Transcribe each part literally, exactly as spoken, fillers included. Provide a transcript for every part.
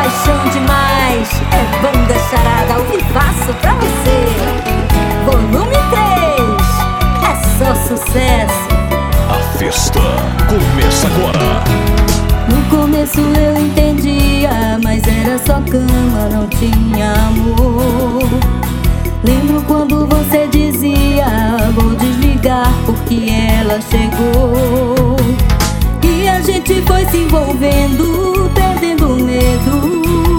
paixão demais. É Banda Charada ao vivaço pra você. Volume três, é só sucesso. A festa começa agora. No começo eu entendia, mas era só cama, não tinha amor. Lembro quando você dizia: vou desligar porque ela chegou. E a gente foi se envolvendo, perdendo medo.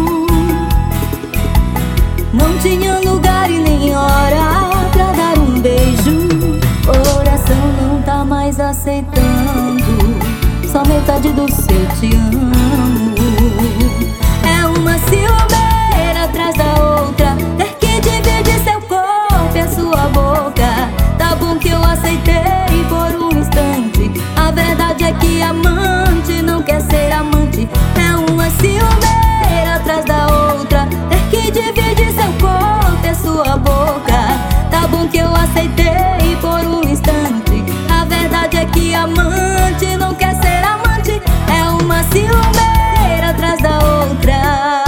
Não tinha lugar e nem hora pra dar um beijo. Coração não tá mais aceitando só metade do seu te amo. É uma ciumeira atrás da outra, ter que dividir seu corpo e a sua boca. Tá bom que eu aceitei por um instante. A verdade é que amante não quer ser amante. É uma ciumeira atrás da outra, ter que dividir seu corpo e a sua boca. Tá bom que eu aceitei por um instante. A verdade é que amante não quer ser amante. É uma ciumeira atrás da outra.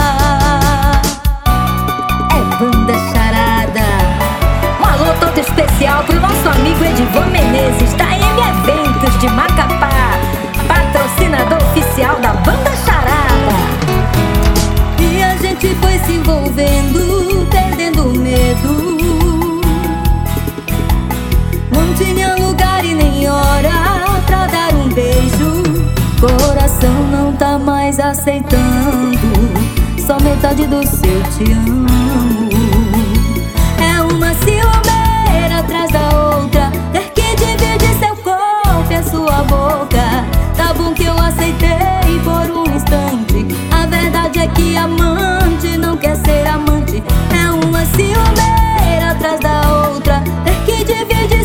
É Banda Charada. Um alô todo especial pro nosso amigo Edivan Menezes, da M Eventos de Macapá, patrocinador oficial da Banda Charada. E a gente foi se envolvendo, perdendo medo. Não tinha lugar e nem hora pra dar um beijo. Coração não tá mais aceitando só metade do seu te amo. É uma ciumeira atrás da outra, ter que dividir seu corpo e a sua boca. Tá bom que eu aceitei por um instante. A verdade é que amante não quer ser amante. É uma ciumeira atrás da outra, ter que dividir